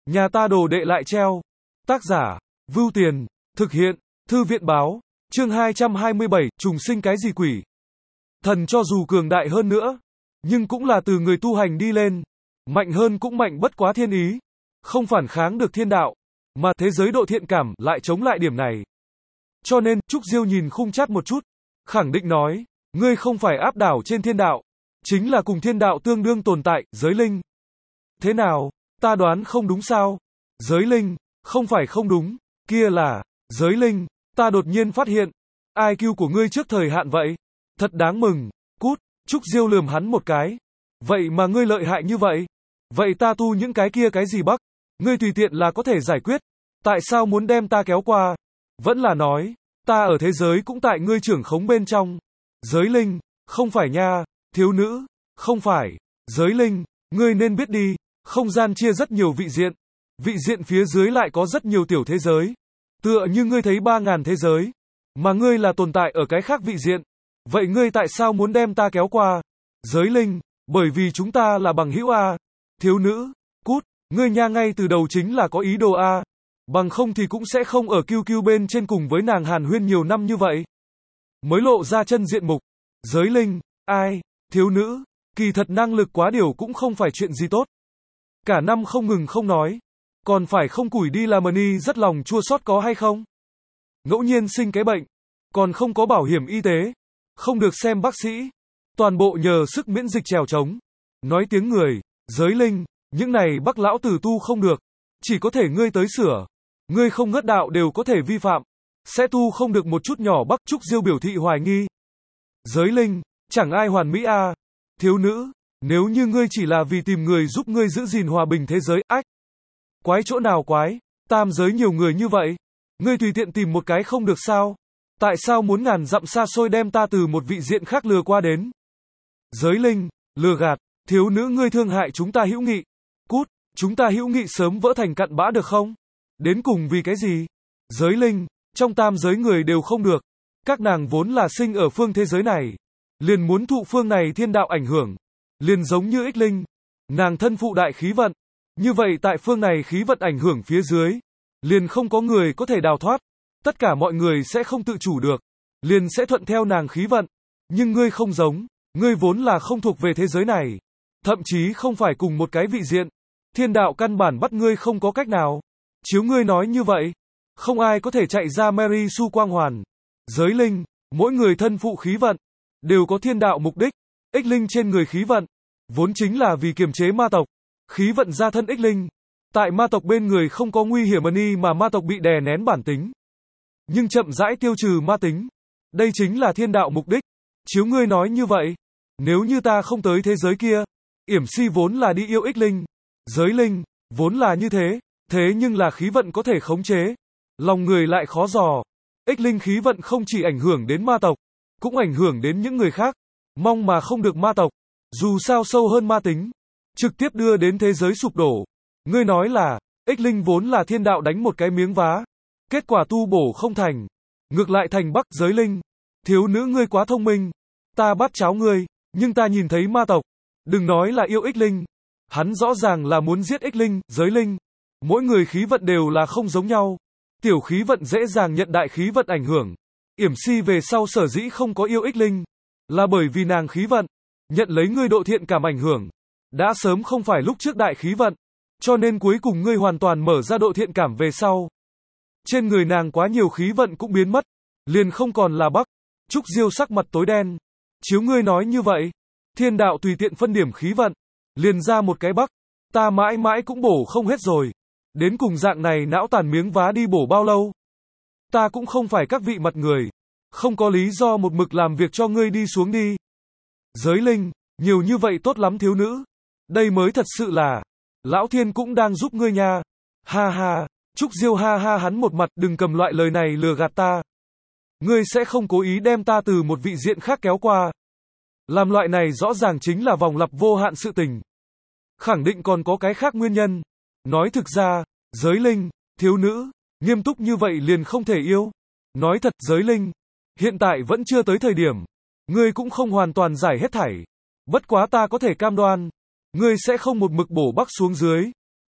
Nhà ta đồ đệ lại treo. Tác giả, Vưu Tiền, thực hiện, Thư viện báo, chương 227, trùng sinh cái gì quỷ. Thần cho dù cường đại hơn nữa, nhưng cũng là từ người tu hành đi lên, mạnh hơn cũng mạnh bất quá thiên ý, không phản kháng được thiên đạo, mà thế giới độ thiện cảm lại chống lại điểm này. Cho nên, Trúc Diêu nhìn Khung Chát một chút, khẳng định nói, ngươi không phải áp đảo trên thiên đạo, chính là cùng thiên đạo tương đương tồn tại, giới linh. Thế nào, ta đoán không đúng sao? Giới linh, không phải không đúng, kia là, giới linh, ta đột nhiên phát hiện, IQ của ngươi trước thời hạn vậy. Thật đáng mừng, cút, Trúc Diêu lườm hắn một cái. Vậy mà ngươi lợi hại như vậy? Vậy ta tu những cái kia cái gì bắc? Ngươi tùy tiện là có thể giải quyết. Tại sao muốn đem ta kéo qua? Vẫn là nói, ta ở thế giới cũng tại ngươi trưởng khống bên trong. Giới linh, không phải nha, thiếu nữ, không phải, giới linh, ngươi nên biết đi, không gian chia rất nhiều vị diện. Vị diện phía dưới lại có rất nhiều tiểu thế giới. Tựa như ngươi thấy 3.000 thế giới, mà ngươi là tồn tại ở cái khác vị diện. Vậy ngươi tại sao muốn đem ta kéo qua? Giới linh, bởi vì chúng ta là bằng hữu a. Thiếu nữ, cút, ngươi nha ngay từ đầu chính là có ý đồ a. Bằng không thì cũng sẽ không ở QQ bên trên cùng với nàng hàn huyên nhiều năm như vậy. Mới lộ ra chân diện mục. Giới linh, ai, thiếu nữ, kỳ thật năng lực quá điều cũng không phải chuyện gì tốt. Cả năm không ngừng không nói, còn phải không củi đi làm ni rất lòng chua xót có hay không? Ngẫu nhiên sinh cái bệnh, còn không có bảo hiểm y tế, không được xem bác sĩ, toàn bộ nhờ sức miễn dịch trèo trống. Nói tiếng người, giới linh, những này bác lão tử tu không được, chỉ có thể ngươi tới sửa. Ngươi không ngất đạo đều có thể vi phạm, sẽ tu không được một chút nhỏ bắc. Trúc Diêu biểu thị hoài nghi. Giới linh, chẳng ai hoàn mỹ a. Thiếu nữ, nếu như ngươi chỉ là vì tìm người giúp ngươi giữ gìn hòa bình thế giới, ách. Quái chỗ nào quái, tam giới nhiều người như vậy, ngươi tùy tiện tìm một cái không được sao? Tại sao muốn ngàn dặm xa xôi đem ta từ một vị diện khác lừa qua đến? Giới linh, lừa gạt, thiếu nữ ngươi thương hại chúng ta hữu nghị. Cút, chúng ta hữu nghị sớm vỡ thành cặn bã được không? Đến cùng vì cái gì? Giới linh, trong tam giới người đều không được. Các nàng vốn là sinh ở phương thế giới này, liền muốn thụ phương này thiên đạo ảnh hưởng, liền giống như Ích Linh, nàng thân phụ đại khí vận. Như vậy tại phương này khí vận ảnh hưởng phía dưới, liền không có người có thể đào thoát. Tất cả mọi người sẽ không tự chủ được, liền sẽ thuận theo nàng khí vận. Nhưng ngươi không giống, ngươi vốn là không thuộc về thế giới này, thậm chí không phải cùng một cái vị diện. Thiên đạo căn bản bắt ngươi không có cách nào. Chiếu ngươi nói như vậy, không ai có thể chạy ra Mary Sue quang hoàn. Giới linh, mỗi người thân phụ khí vận, đều có thiên đạo mục đích. Ích Linh trên người khí vận, vốn chính là vì kiềm chế ma tộc. Khí vận ra thân Ích Linh, tại ma tộc bên người không có nguy hiểm ni mà ma tộc bị đè nén bản tính, nhưng chậm rãi tiêu trừ ma tính. Đây chính là thiên đạo mục đích. Chiếu ngươi nói như vậy, nếu như ta không tới thế giới kia, Yểm Si vốn là đi yêu Ích Linh. Giới linh, vốn là như thế, thế nhưng là khí vận có thể khống chế, lòng người lại khó dò. Ích Linh khí vận không chỉ ảnh hưởng đến ma tộc, cũng ảnh hưởng đến những người khác, mong mà không được ma tộc, dù sao sâu hơn ma tính, trực tiếp đưa đến thế giới sụp đổ. Ngươi nói là, Ích Linh vốn là thiên đạo đánh một cái miếng vá, kết quả tu bổ không thành, ngược lại thành bắc. Giới linh, thiếu nữ ngươi quá thông minh, ta bắt cháo ngươi, nhưng ta nhìn thấy ma tộc, đừng nói là yêu Ích Linh, hắn rõ ràng là muốn giết Ích Linh. Giới linh, mỗi người khí vận đều là không giống nhau, tiểu khí vận dễ dàng nhận đại khí vận ảnh hưởng. Yểm Si về sau sở dĩ không có yêu Ích Linh, là bởi vì nàng khí vận, nhận lấy ngươi độ thiện cảm ảnh hưởng, đã sớm không phải lúc trước đại khí vận, cho nên cuối cùng ngươi hoàn toàn mở ra độ thiện cảm về sau. Trên người nàng quá nhiều khí vận cũng biến mất, liền không còn là bắc. Trúc Diêu sắc mặt tối đen. Chiếu ngươi nói như vậy, thiên đạo tùy tiện phân điểm khí vận, liền ra một cái bắc, ta mãi mãi cũng bổ không hết rồi. Đến cùng dạng này não tàn miếng vá đi bổ bao lâu? Ta cũng không phải các vị mặt người, không có lý do một mực làm việc cho ngươi đi xuống đi. Giới linh, nhiều như vậy tốt lắm thiếu nữ, đây mới thật sự là, lão thiên cũng đang giúp ngươi nha. Ha ha, Trúc Diêu ha ha hắn một mặt, đừng cầm loại lời này lừa gạt ta. Ngươi sẽ không cố ý đem ta từ một vị diện khác kéo qua. Làm loại này rõ ràng chính là vòng lặp vô hạn sự tình. Khẳng định còn có cái khác nguyên nhân. Nói thực ra, giới linh, thiếu nữ, nghiêm túc như vậy liền không thể yêu. Nói thật, giới linh, hiện tại vẫn chưa tới thời điểm. Ngươi cũng không hoàn toàn giải hết thảy. Bất quá ta có thể cam đoan, ngươi sẽ không một mực bổ bắc xuống dưới.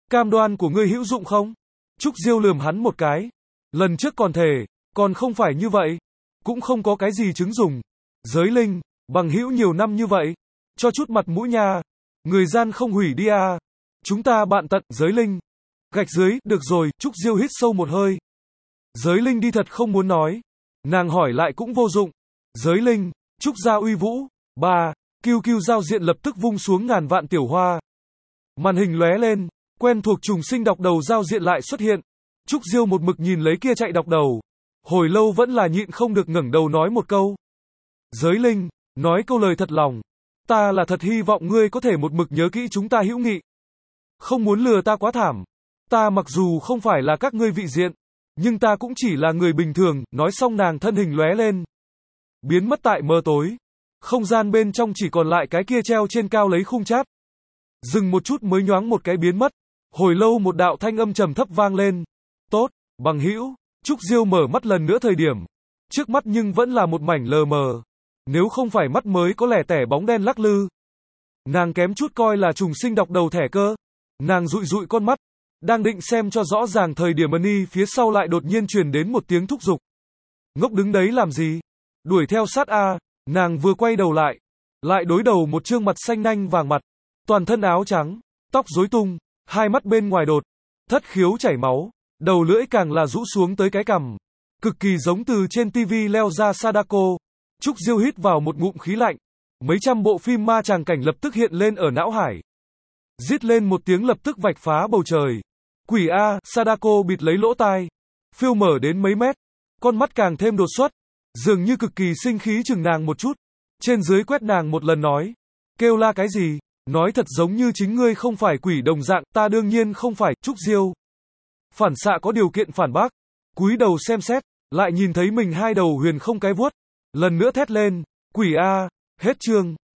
Cam đoan của ngươi hữu dụng không? Trúc Diêu lườm hắn một cái. Lần trước còn thề, còn không phải như vậy. Cũng không có cái gì chứng dùng. Giới linh, bằng hữu nhiều năm như vậy. Cho chút mặt mũi nha. Người gian không hủy đi à. Chúng ta bạn tận, giới linh. Gạch dưới, được rồi, Trúc Diêu hít sâu một hơi. Giới linh đi thật không muốn nói. Nàng hỏi lại cũng vô dụng. Giới linh, Trúc gia uy vũ. 3. QQ giao diện lập tức vung xuống ngàn vạn tiểu hoa. Màn hình lóe lên, quen thuộc trùng sinh đọc đầu giao diện lại xuất hiện. Trúc Diêu một mực nhìn lấy kia chạy đọc đầu. Hồi lâu vẫn là nhịn không được ngẩng đầu nói một câu. Giới linh, nói câu lời thật lòng. Ta là thật hy vọng ngươi có thể một mực nhớ kỹ chúng ta hữu nghị. Không muốn lừa ta quá thảm. Ta mặc dù không phải là các ngươi vị diện, nhưng ta cũng chỉ là người bình thường. Nói xong nàng thân hình lóe lên, biến mất tại mờ tối. Không gian bên trong chỉ còn lại cái kia treo trên cao lấy khung chat. Dừng một chút mới nhoáng một cái biến mất. Hồi lâu một đạo thanh âm trầm thấp vang lên. Tốt, bằng hữu. Trúc Diêu mở mắt lần nữa thời điểm. Trước mắt nhưng vẫn là một mảnh lờ mờ. Nếu không phải mắt mới có lẻ tẻ bóng đen lắc lư. Nàng kém chút coi là trùng sinh đọc đầu thẻ cơ. Nàng dụi dụi con mắt. Đang định xem cho rõ ràng thời điểm Ân phía sau lại đột nhiên truyền đến một tiếng thúc giục. Ngốc đứng đấy làm gì? Đuổi theo sát a. Nàng vừa quay đầu lại. Lại đối đầu một trương mặt xanh nanh vàng mặt. Toàn thân áo trắng. Tóc rối tung. Hai mắt bên ngoài đột. Thất khiếu chảy máu. Đầu lưỡi càng là rũ xuống tới cái cằm. Cực kỳ giống từ trên tivi leo ra Sadako. Trúc Diêu hít vào một ngụm khí lạnh. Mấy trăm bộ phim ma tràng cảnh lập tức hiện lên ở não hải. Rít lên một tiếng lập tức vạch phá bầu trời. Quỷ A, Sadako bịt lấy lỗ tai. Phiêu mở đến mấy mét. Con mắt càng thêm đột xuất. Dường như cực kỳ sinh khí chừng nàng một chút. Trên dưới quét nàng một lần nói. Kêu la cái gì? Nói thật giống như chính ngươi không phải quỷ đồng dạng. Ta đương nhiên không phải. Trúc Diêu phản xạ có điều kiện phản bác. Cúi đầu xem xét. Lại nhìn thấy mình hai đầu huyền không cái vuốt. Lần nữa thét lên. Quỷ A. Hết chương.